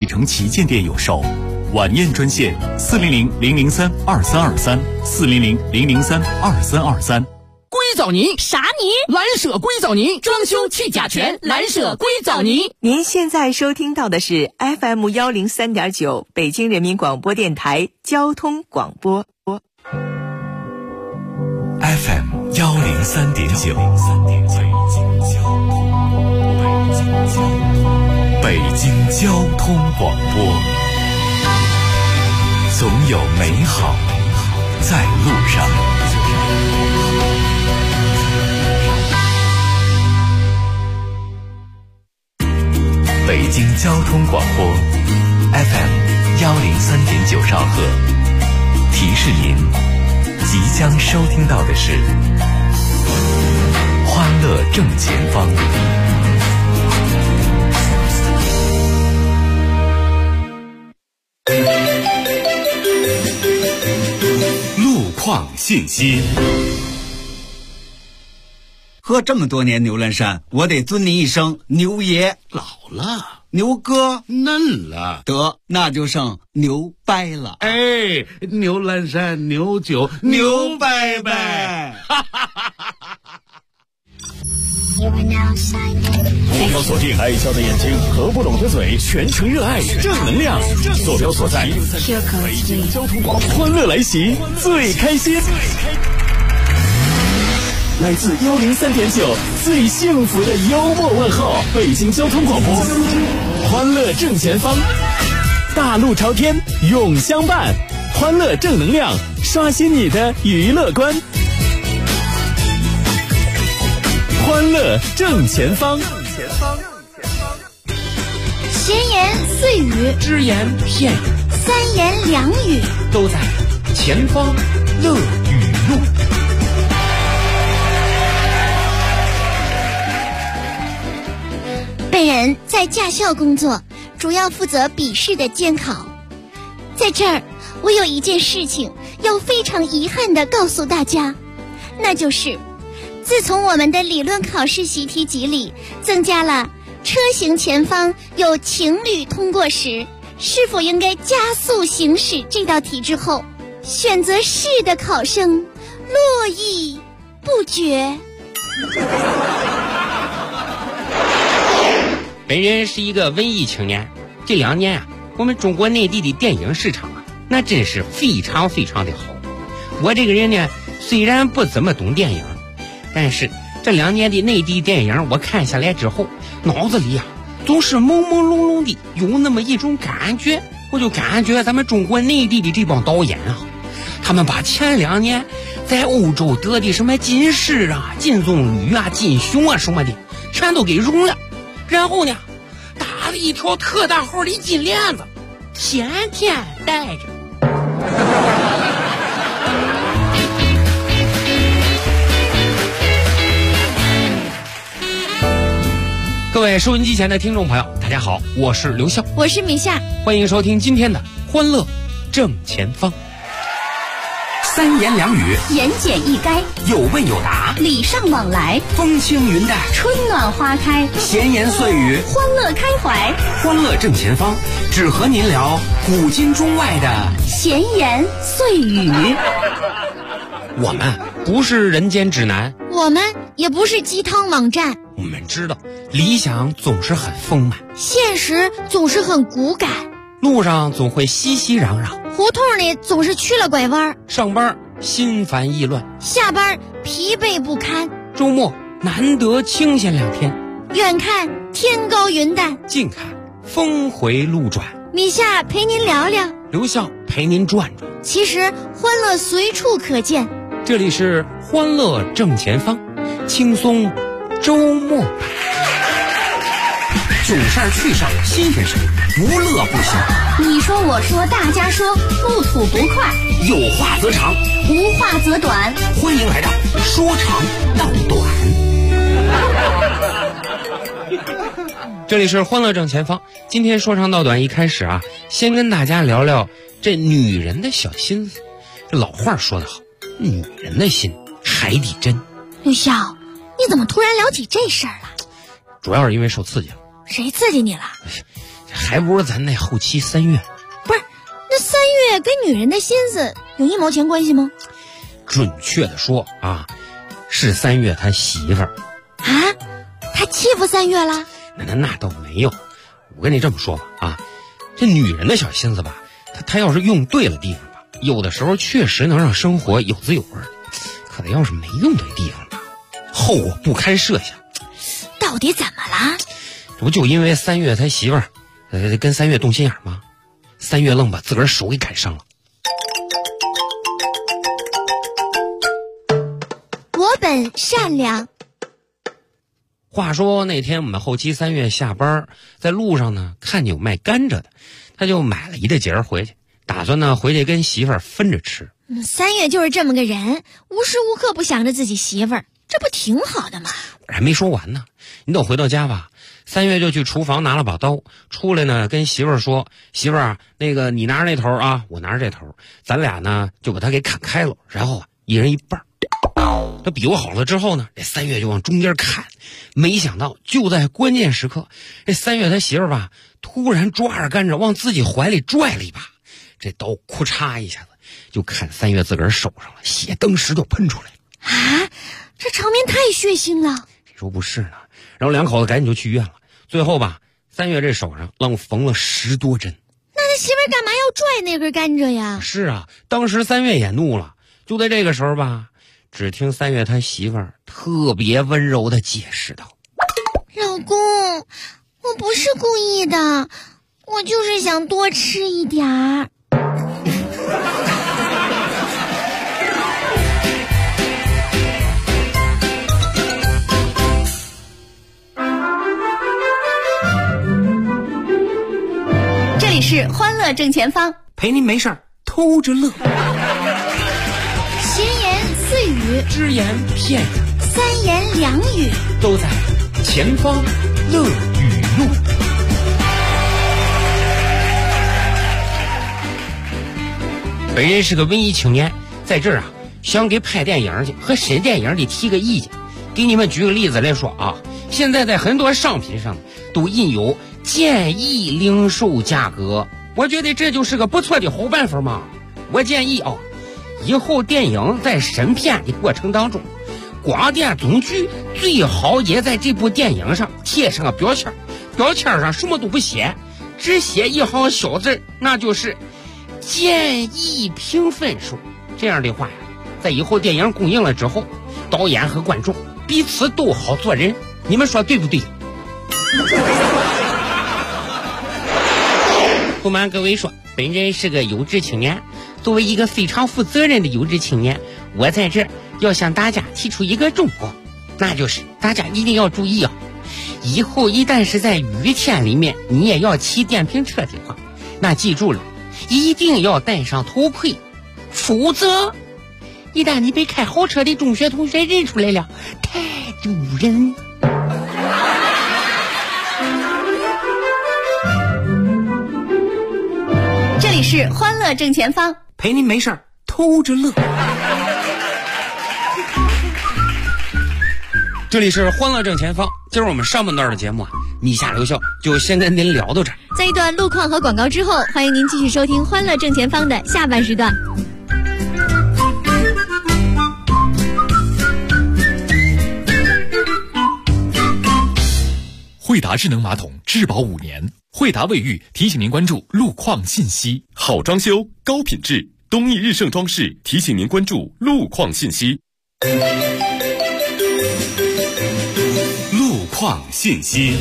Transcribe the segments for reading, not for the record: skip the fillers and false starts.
城旗舰店有售。晚宴专线400-003-2323，400-003-2323。 硅藻泥啥泥？ 蓝舍硅藻泥，装修去甲醛，蓝舍硅藻泥。 您现在收听到的是 FM103.9 北京人民广播电台交通广播。 FM103.9，北京交通广播，总有美好在路上。北京交通广播 FM103.9兆赫，提示您即将收听到的是欢乐正前方。路况信息。 喝这么多年牛栏山，我得尊你一声牛爷。 老了， 牛哥嫩了， 得那就剩牛掰了。 哎，牛栏山牛酒牛掰掰。 目标锁定爱笑的眼睛，合不拢的嘴，全程热爱正能量。坐标所在，北京交通广播，欢乐来袭，最开心。来自103.9最幸福的幽默问候，北京交通广播，欢乐正前方，大路朝天永相伴，欢乐正能量，刷新你的娱乐观。欢乐正前方， 闲言碎语， 只言片语， 三言两语， 都在前方乐语录。 本人在驾校工作，主要负责笔试的监考。在这儿，我有一件事情要非常遗憾地告诉大家，那就是自从我们的理论考试习题集里增加了车行前方有情侣通过时是否应该加速行驶这道题之后，选择是的考生络绎不绝。 本人是一个文艺青年，这2年啊，我们中国内地的电影市场啊，那真是非常非常的好。我这个人呢，虽然不怎么懂电影，但是这2年的内地电影我看下来之后，脑子里啊总是朦朦胧胧的有那么一种感觉，我就感觉咱们中国内地的这帮导演啊，他们把前2年在欧洲得的什么金狮啊、金棕榈啊、金熊啊什么的全都给融了，然后呢打了一条特大号的金链子，天天带着。各位收音机前的听众朋友，大家好，我是刘笑， 我是米夏， 欢迎收听今天的欢乐正前方。 三言两语， 言简意赅， 有问有答， 礼尚往来， 风轻云淡， 春暖花开， 闲言碎语， 欢乐开怀。 欢乐正前方，只和您聊古今中外的闲言碎语。 我们不是人间指南， 我们也不是鸡汤网站， 我们知道理想总是很丰满， 现实总是很骨感， 路上总会熙熙攘攘， 胡同里总是去了拐弯， 上班心烦意乱， 下班疲惫不堪， 周末难得清闲2天， 远看天高云淡， 近看峰回路转。 米夏陪您聊聊， 刘笑陪您转转。 其实欢乐随处可见， 这里是欢乐正前方，轻松周末版。 囧事儿趣事儿新鲜事儿，无乐不行。 你说我说大家说，不吐不快， 有话则长， 无话则短。 欢迎来到说长道短。 这里是欢乐正前方，今天说长道短，一开始啊，先跟大家聊聊这女人的小心思。这老话说得好，女人的心海底针。 刘笑，你怎么突然聊起这事儿了？ 主要是因为受刺激了。 谁刺激你了？ 还不如咱那后期3月。 不是，那3月跟女人的心思有1毛钱关系吗？ 准确的说啊，是3月他媳妇儿。 啊，他欺负3月了？ 那倒没有。我跟你这么说吧啊，这女人的小心思吧，她要是用对了地方吧，有的时候确实能让生活有滋有味。可她要是没用对地方吧，后果不堪设想。 到底怎么了？ 这不就因为3月他媳妇儿跟3月动心眼吗？3月愣把自个儿手给砍伤了。 我本善良。 话说那天我们后期3月下班，在路上呢看见有卖甘蔗的，他就买了一大截回去，打算呢回去跟媳妇儿分着吃。 3月就是这么个人，无时无刻不想着自己媳妇儿，这不挺好的吗？ 我还没说完呢，你等回到家吧。3月就去厨房拿了把刀，出来呢跟媳妇儿说：“媳妇儿啊，那个你拿着那头啊，我拿着这头，咱俩呢就把它给砍开了，然后一人一半。”他比划好了之后呢，这3月就往中间砍，没想到就在关键时刻，这3月他媳妇儿吧突然抓着甘蔗往自己怀里拽了一把，这刀咔嚓一下子就砍3月自个儿手上了，血当时就喷出来了。 啊，这场面太血腥了。 谁说不是呢？然后两口子赶紧就去医院了。最后吧，3月这手上愣缝了10多针。 那他媳妇儿干嘛要拽那根甘蔗呀？ 是啊，当时3月也怒了。就在这个时候吧，只听3月他媳妇儿特别温柔地解释道：“ 老公，我不是故意的，我就是想多吃一点儿。” 这里是欢乐正前方， 陪您没事偷着乐。 闲言碎语， 只言片语 ，3言2语， 都在前方乐语录。本人是个文艺青年，在这儿啊，想给拍电影去和审电影的提个意见。给你们举个例子来说啊，现在在很多商品上都印有建议零售价格，我觉得这就是个不错的好办法嘛。我建议啊，以后电影在审片的过程当中，广电总局最好也在这部电影上贴上个标签，标签上什么都不写，只写一行小字，那就是建议评分数。这样的话呀，在以后电影公映了之后，导演和观众彼此都好做人，你们说对不对？不瞒各位说，本人是个优质青年，作为一个非常负责任的优质青年，我在这儿要向大家提出一个忠告，那就是大家一定要注意啊！以后一旦是在雨天里面，你也要骑电瓶车的话，那记住了，一定要戴上头盔，否则一旦你被开豪车的中学同学认出来了，太丢人。 这里是欢乐正前方， 陪您没事偷着乐。 这里是欢乐正前方，今儿我们上半段的节目啊，米下留校就先跟您聊到这儿。 在一段路况和广告之后，欢迎您继续收听欢乐正前方的下半时段。 惠达智能马桶质保5年，惠达卫浴提醒您关注路况信息。好装修，高品质，东益日盛装饰提醒您关注路况信息。路况信息。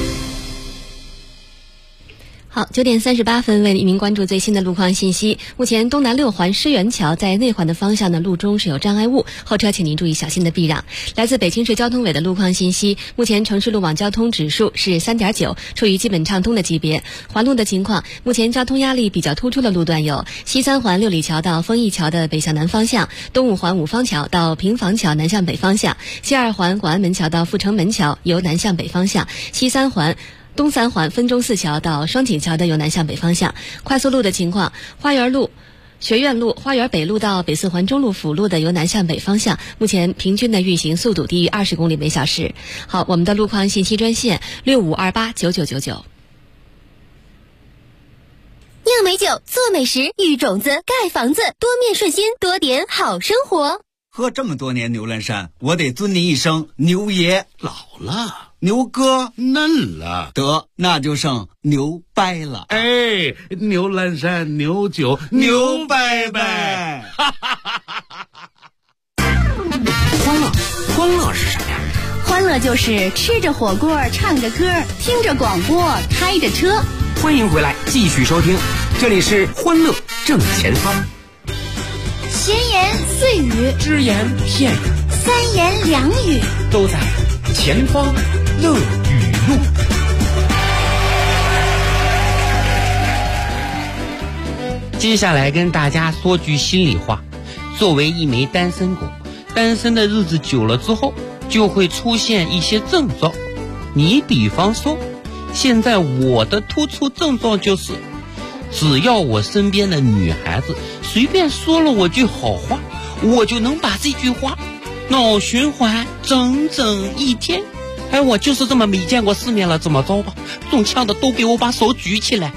好，9点38分，为您关注最新的路况信息。目前东南6环狮园桥在内环的方向呢，路中是有障碍物，后车请您注意小心的避让。来自北京市交通委的路况信息，目前城市路网交通指数是3.9，处于基本畅通的级别。环路的情况，目前交通压力比较突出的路段有西3环六里桥到丰益桥的北向南方向，东5环五方桥到平房桥南向北方向，西2环广安门桥到阜成门桥由南向北方向，西3环东3环分钟寺桥到双井桥的由南向北方向。快速路的情况，花园路、学院路、花园北路到北4环中路辅路的由南向北方向，目前平均的运行速度低于20公里每小时。好，我们的路况信息专线65289999。 酿美酒，做美食，育种子，盖房子，多面顺心，多点好生活。 喝这么多年牛栏山，我得尊您一声牛爷。 老了， 牛哥嫩了， 得那就剩牛掰了。 哎，牛栏山牛酒牛掰掰。 欢乐是什么呀？ 欢乐就是吃着火锅，唱着歌，听着广播，开着车。 欢迎回来，继续收听，这里是欢乐正前方。 闲言碎语， 只言片语， 三言两语， 都在前方乐语录。接下来跟大家说句心里话，作为一枚单身狗，单身的日子久了之后，就会出现一些症状。你比方说，现在我的突出症状就是，只要我身边的女孩子随便说了我句好话，我就能把这句话脑循环整整一天。哎，我就是这么没见过世面了，怎么着吧？中枪的都给我把手举起来。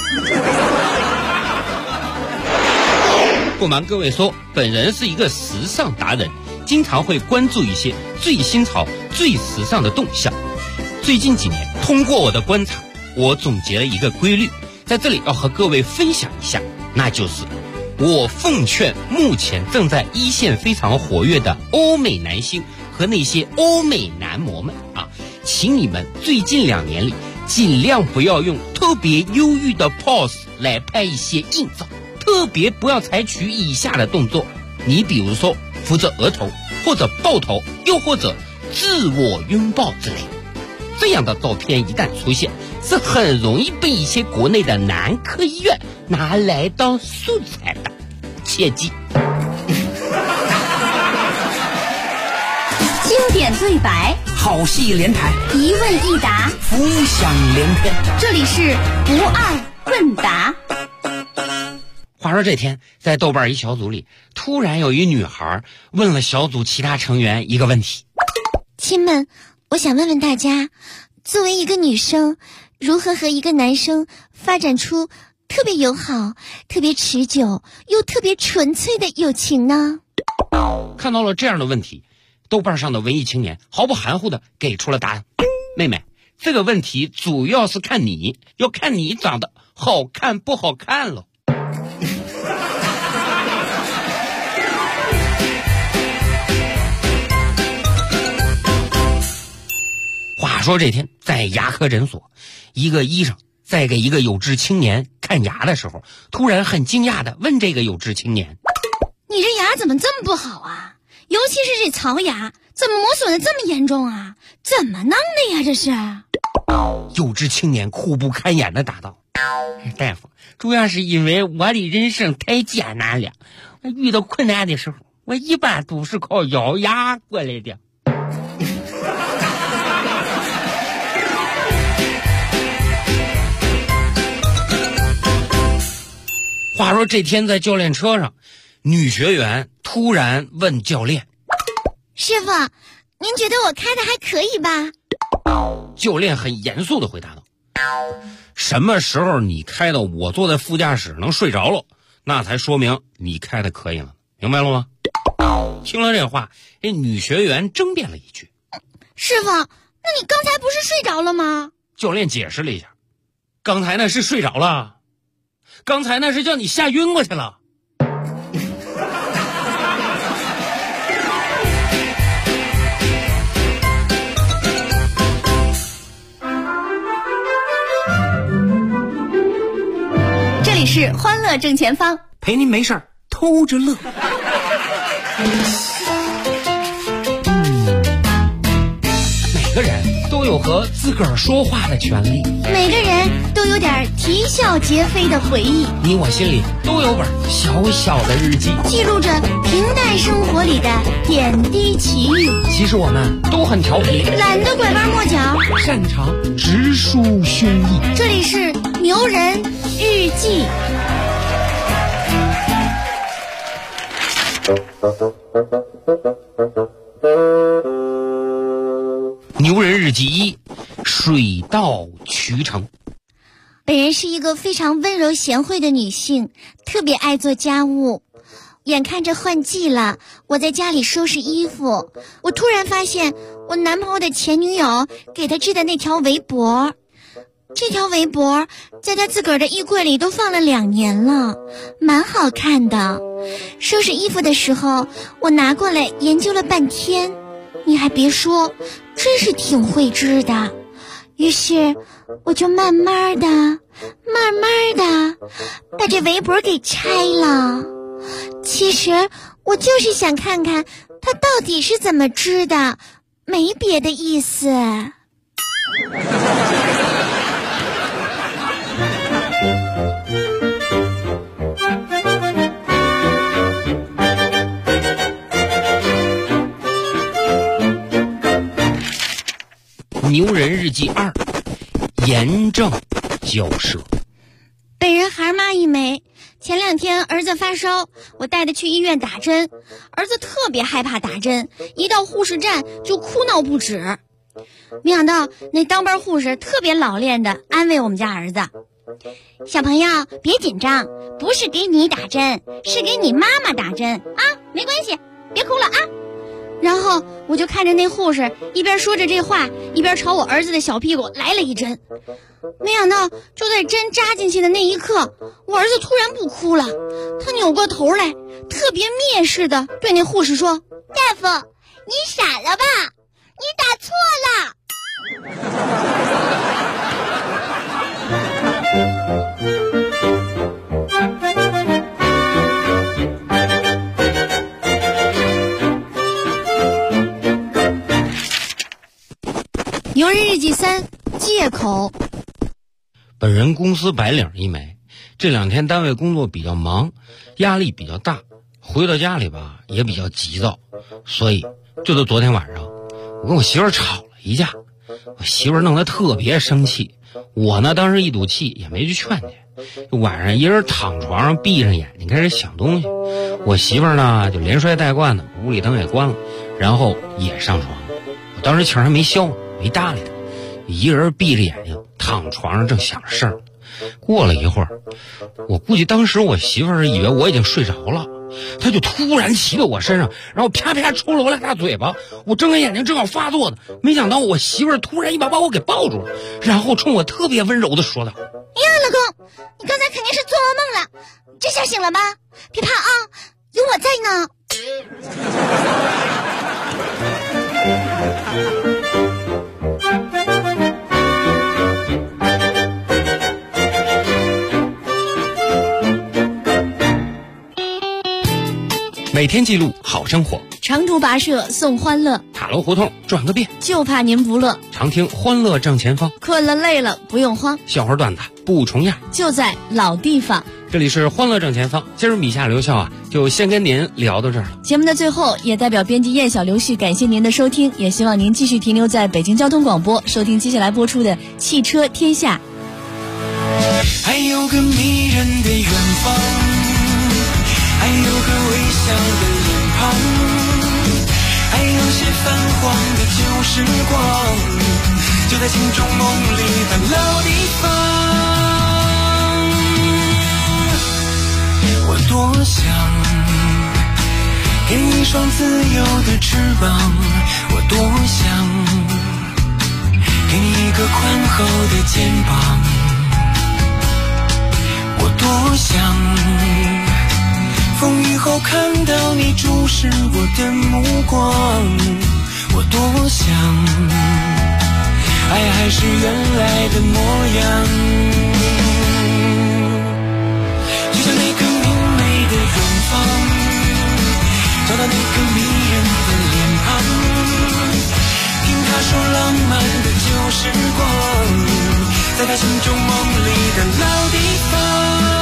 不瞒各位说，本人是一个时尚达人，经常会关注一些最新潮、最时尚的动向。最近几年，通过我的观察，我总结了一个规律，在这里要和各位分享一下，那就是我奉劝目前正在一线非常活跃的欧美男星和那些欧美男模们啊，请你们最近2年里尽量不要用特别忧郁的 pose 来拍一些硬照，特别不要采取以下的动作，你比如说扶着额头，或者抱头，又或者自我拥抱之类。这样的照片一旦出现，是很容易被一些国内的男科医院拿来当素材的，切记。 经典对白， 好戏连台， 一问一答， 浮想联翩。 这里是不二问答。 话说这天，在豆瓣一小组里，突然有一女孩问了小组其他成员一个问题： 亲们，我想问问大家，作为一个女生，如何和一个男生发展出特别友好、特别持久又特别纯粹的友情呢？ 看到了这样的问题，豆瓣上的文艺青年毫不含糊地给出了答案。妹妹，这个问题主要是看你，要看你长得好看不好看了。话说这天，在牙科诊所，一个医生在给一个有志青年看牙的时候，突然很惊讶地问这个有志青年： 你这牙怎么这么不好啊？尤其是这槽牙，怎么磨损的这么严重啊？怎么弄的呀这是？ 有志青年苦不堪言地答道：大夫，主要是因为我的人生太艰难了，遇到困难的时候，我一般都是靠咬牙过来的。话说这天在教练车上，女学员突然问教练： 师傅，您觉得我开的还可以吧？ 教练很严肃地回答道：什么时候你开到我坐在副驾驶能睡着了，那才说明你开的可以了，明白了吗？听了这话，这女学员争辩了一句： 师傅，那你刚才不是睡着了吗？ 教练解释了一下：刚才那是睡着了，刚才那是叫你吓晕过去了。 这里是欢乐正前方， 陪您没事儿偷着乐。 每个人都有和自个儿说话的权利， 每个人都有点啼笑皆非的回忆， 你我心里都有本小小的日记， 记录着平淡生活里的点滴奇遇。 其实我们都很调皮， 懒得拐弯抹角， 擅长直抒胸臆。 这里是牛人日记。牛人日记1：水到渠成。 本人是一个非常温柔贤惠的女性，特别爱做家务。眼看着换季了，我在家里收拾衣服，我突然发现我男朋友的前女友给他织的那条围脖，这条围脖在他自个儿的衣柜里都放了2年了，蛮好看的。收拾衣服的时候，我拿过来研究了半天，你还别说，真是挺会织的。于是我就慢慢的把这围脖给拆了。其实我就是想看看它到底是怎么织的，没别的意思。 牛人日记2，炎症交涉。 本人孩妈一枚，前2天儿子发烧，我带他去医院打针，儿子特别害怕打针，一到护士站就哭闹不止。没想到那当班护士特别老练的安慰我们家儿子，小朋友别紧张，不是给你打针，是给你妈妈打针啊，没关系，别哭了啊。然后我就看着那护士一边说着这话，一边朝我儿子的小屁股来了一针。没想到就在针扎进去的那一刻，我儿子突然不哭了，他扭过头来，特别蔑视的对那护士说：“大夫，你傻了吧？你打错了。”牛人日记3，借口。 本人公司白领一枚，这2天单位工作比较忙，压力比较大，回到家里吧也比较急躁，所以就在昨天晚上，我跟我媳妇儿吵了一架，我媳妇儿弄得特别生气，我呢当时一赌气也没去劝去，晚上一人躺床上闭上眼睛开始想东西，我媳妇儿呢就连摔带灌的，屋里灯也关了，然后也上床，我当时气儿还没消呢，没搭理他，一人闭着眼睛躺床上正想事儿。过了一会儿，我估计当时我媳妇儿以为我已经睡着了，她就突然骑到我身上，然后啪啪抽了我2大嘴巴。我睁开眼睛正好发作呢，没想到我媳妇儿突然一把把我给抱住了，然后冲我特别温柔的说道：“ 呀，老公，你刚才肯定是做噩梦了，这下醒了吧？别怕啊，有我在呢。” 每天记录好生活， 长途跋涉送欢乐， 塔楼胡同转个遍， 就怕您不乐。 常听欢乐正前方， 困了累了不用慌， 笑话段子不重样， 就在老地方。 这里是欢乐正前方，今儿米夏留校啊，就先跟您聊到这儿了。 节目的最后，也代表编辑燕小刘旭感谢您的收听，也希望您继续停留在北京交通广播，收听接下来播出的《汽车天下》。 还有个迷人的远方，还有个微笑的脸庞，还有些泛黄的旧时光，就在心中梦里的老地方。我多想给你一双自由的翅膀，我多想给你一个宽厚的肩膀，我多想风雨后看到你注视我的目光，我多想爱还是原来的模样，就像那个明媚的远方，找到那个迷人的脸庞，听他说浪漫的旧时光，在他心中梦里的老地方。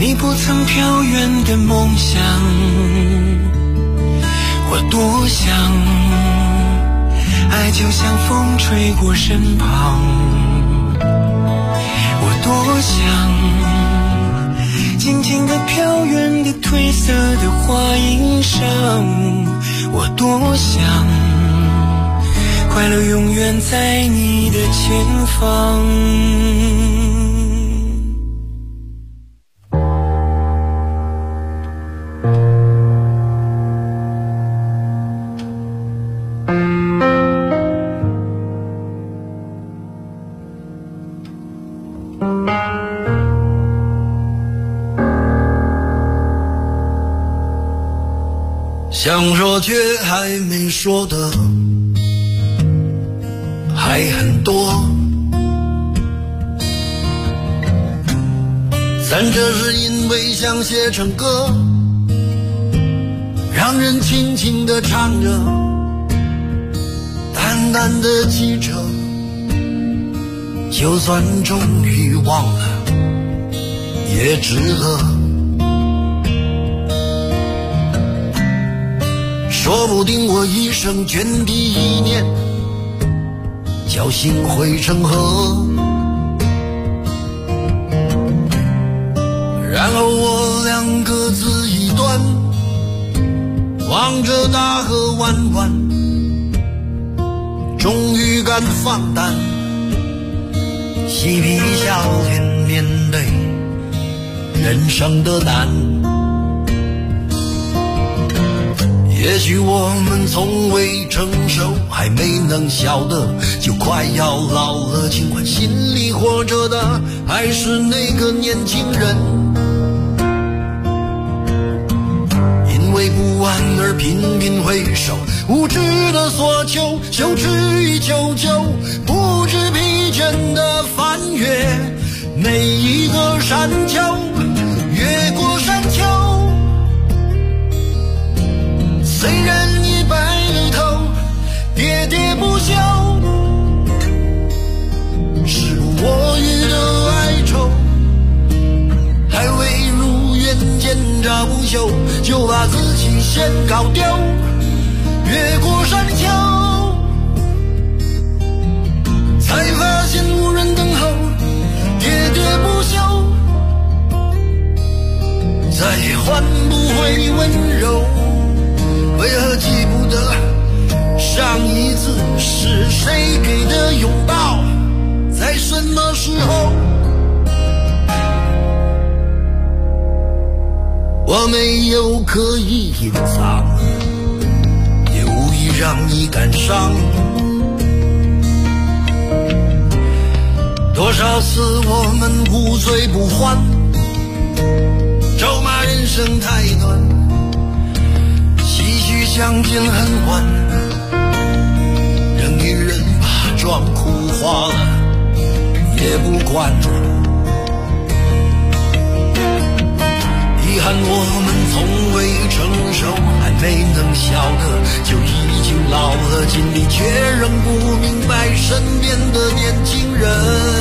你不曾飘远的梦想，我多想，爱就像风吹过身旁，我多想，静静地飘远的褪色的花衣裳，我多想，快乐永远在你的前方。 想说却还没说的还很多，咱这是因为想写成歌，让人轻轻地唱着，淡淡的记着，就算终于忘了也值得。说不定我一生涓滴一念，侥幸汇成河，然后我俩各自一端，望着大河弯弯，终于敢放胆，嬉皮笑脸面对人生的难。也许我们从未成熟，还没能晓得，就快要老了，尽管心里活着的还是那个年轻人。因为不安而频频回首，无知的索求，羞耻与求救，不知疲倦的翻越每一个山丘，越过山丘。虽然已白了头，喋喋不休，时不我予的哀愁，还未如愿见着不朽，就把自己先搞丢。越过山丘，才发现无人等候，喋喋不休，再也换不回温柔。为何记不得上一次是谁给的拥抱，在什么时候？我没有刻意隐藏，也无意让你感伤。多少次我们无醉不欢，咒骂人生太短，相见恨晚，人与人把妆哭花了也不管。遗憾我们从未成熟，还没能晓得，就已经老了，尽力却仍不明白身边的年轻人。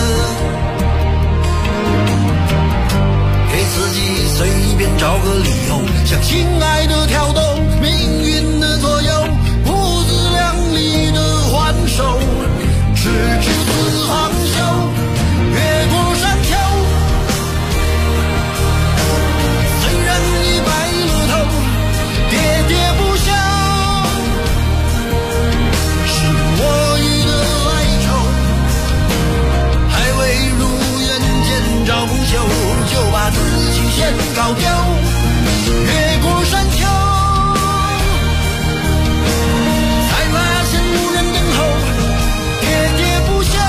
给自己随便找个理由，向亲爱的挑逗，命运的左右，不自量力的还手，直至死方休。越过山丘，虽然已白了头，喋喋不休，是我予的哀愁，还未如愿见着不朽，就把自己先搞丢。越过山丘，才发现无人等候，喋喋不休，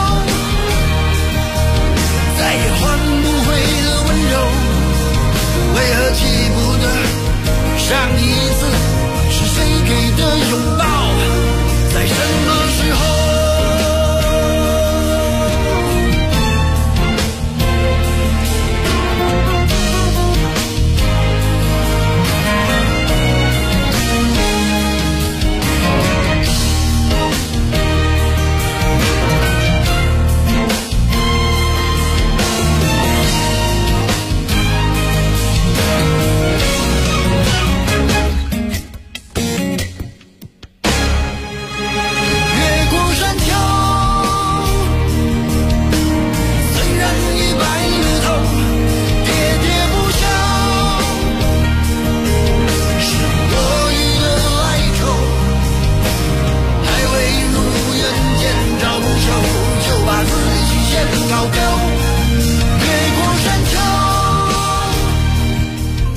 再也换不回的温柔。为何记不得上一次是谁给的拥抱，在什么时候？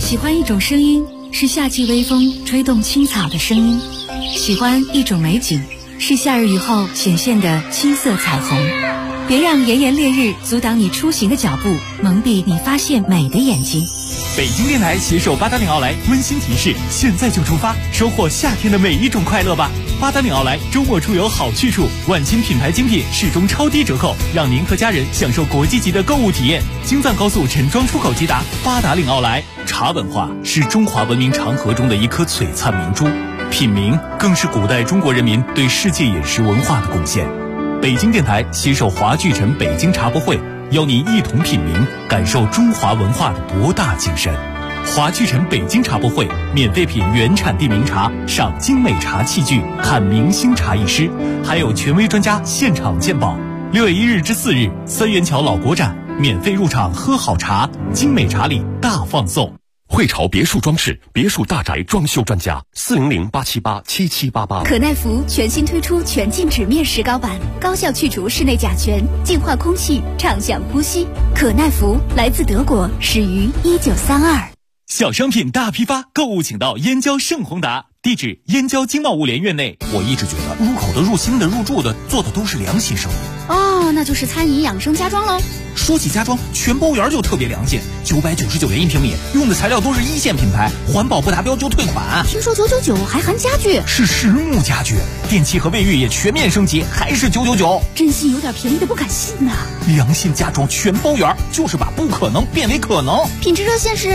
喜欢一种声音，是夏季微风吹动青草的声音；喜欢一种美景，是夏日雨后显现的七色彩虹。别让炎炎烈日阻挡你出行的脚步，蒙蔽你发现美的眼睛。 北京电台携手八达岭奥莱温馨提示：现在就出发，收获夏天的每一种快乐吧！八达岭奥莱周末出游好去处，万千品牌精品始终超低折扣，让您和家人享受国际级的购物体验。京藏高速陈庄出口直达八达岭奥莱。茶文化是中华文明长河中的一颗璀璨明珠，品茗更是古代中国人民对世界饮食文化的贡献。北京电台携手华聚尘北京茶博会，邀您一同品茗，感受中华文化的博大精深。华聚尘北京茶博会，免费品原产地名茶，赏精美茶器具，看明星茶艺师，还有权威专家现场鉴宝。6月1日至4日，三元桥老国展，免费入场喝好茶，精美茶礼大放送。 汇潮别墅装饰，别墅大宅装修专家，400-878-7788。 可耐福全新推出全净纸面石膏版，高效去除室内甲醛，净化空气，畅享呼吸。可耐福来自德国，始于1932。 小商品大批发，购物请到燕郊盛宏达，地址燕郊经贸物联院内。 我一直觉得入口的、入心的、入住的，做的都是良心生意。 哦，那就是餐饮养生家装喽。 说起家装，全包园就特别良心，999元1平米，用的材料都是1线品牌，环保不达标就退款。 听说999还含家具， 是实木家具，电器和卫浴也全面升级，还是999。 真心有点便宜的不敢信呐。 良心家装全包园，就是把不可能变为可能。 品质热线是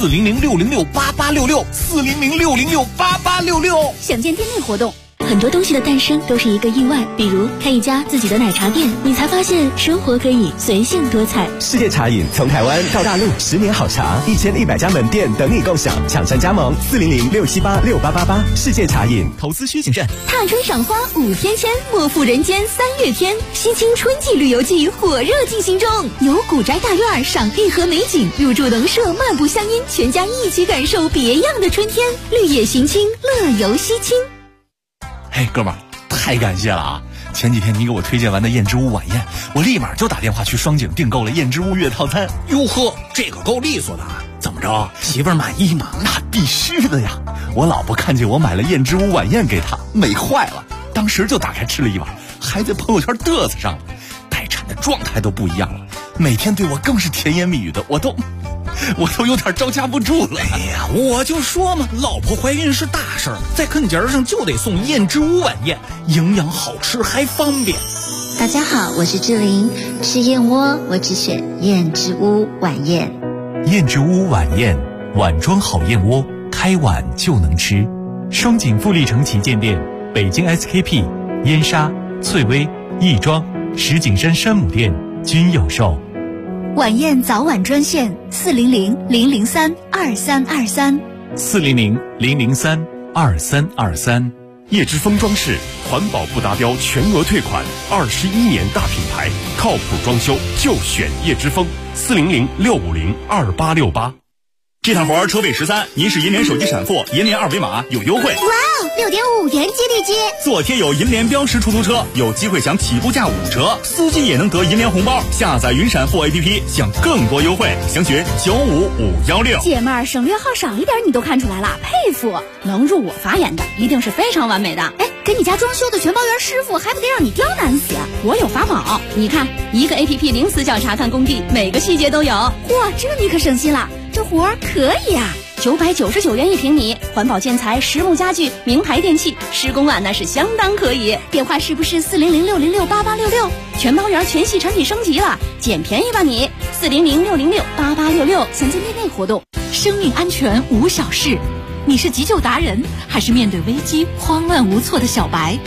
400-606-8866，400-606-8866。 想见店内活动。 很多东西的诞生都是一个意外，比如开一家自己的奶茶店，你才发现生活可以随性多彩。 世界茶饮从台湾到大陆，10年好茶，1100家门店等你共享，抢占加盟400-678-6888。世界茶饮，投资需谨慎。 踏春赏花5天签，莫负人间3月天。西青春季旅游季火热进行中，游古宅大院，赏玉河美景，入住农舍，漫步乡音，全家一起感受别样的春天。绿野行青，乐游西青。 嘿，哥们儿，太感谢了啊！前几天你给我推荐完的燕之屋晚宴，我立马就打电话去双井订购了燕之屋月套餐。哟呵，这个够利索的，怎么着？媳妇儿满意吗？那必须的呀！我老婆看见我买了燕之屋晚宴给她，美坏了，当时就打开吃了一碗，还在朋友圈嘚瑟上了，待产的状态都不一样了，每天对我更是甜言蜜语的，我都有点招架不住了。哎呀，我就说嘛，老婆怀孕是大事儿，在啃节上就得送燕之屋晚宴，营养好吃还方便。 大家好，我是志玲，吃燕窝我只选燕之屋晚宴。 燕之屋晚宴，碗装好燕窝，开碗就能吃。双井富力城旗舰店、北京 SKP、燕莎、翠微、亦庄、石景山山姆店均有售。 晚宴早晚专线 400-003-2323，400-003-2323。叶之峰装饰，环保不达标全额退款，21年大品牌，靠谱装修就选叶之峰，400-650-2868。 这趟活车位13，您是银联手机闪付，银联二维码有优惠。 哇哦，6.5元接力接， 做贴有银联标识出租车，有机会享起步价5折，司机也能得银联红包。下载云闪付 APP， 享更多优惠，详询95516。 姐妹儿，省略号少一点你都看出来了，佩服！能入我法眼的，一定是非常完美的。哎，给你家装修的全包圆师傅，还不得让你刁难死？我有法宝，你看，一个 APP 零死角查看工地，每个细节都有。嚯，这你可省心了。这活儿可以啊，999元1平米，环保建材、实木家具、名牌电器，施工啊那是相当可以。电话是不是400-606-8866？全包圆全系产品升级了，捡便宜吧你！400-606-8866，详见店内活动。 生命安全无小事，你是急救达人，还是面对危机慌乱无措的小白？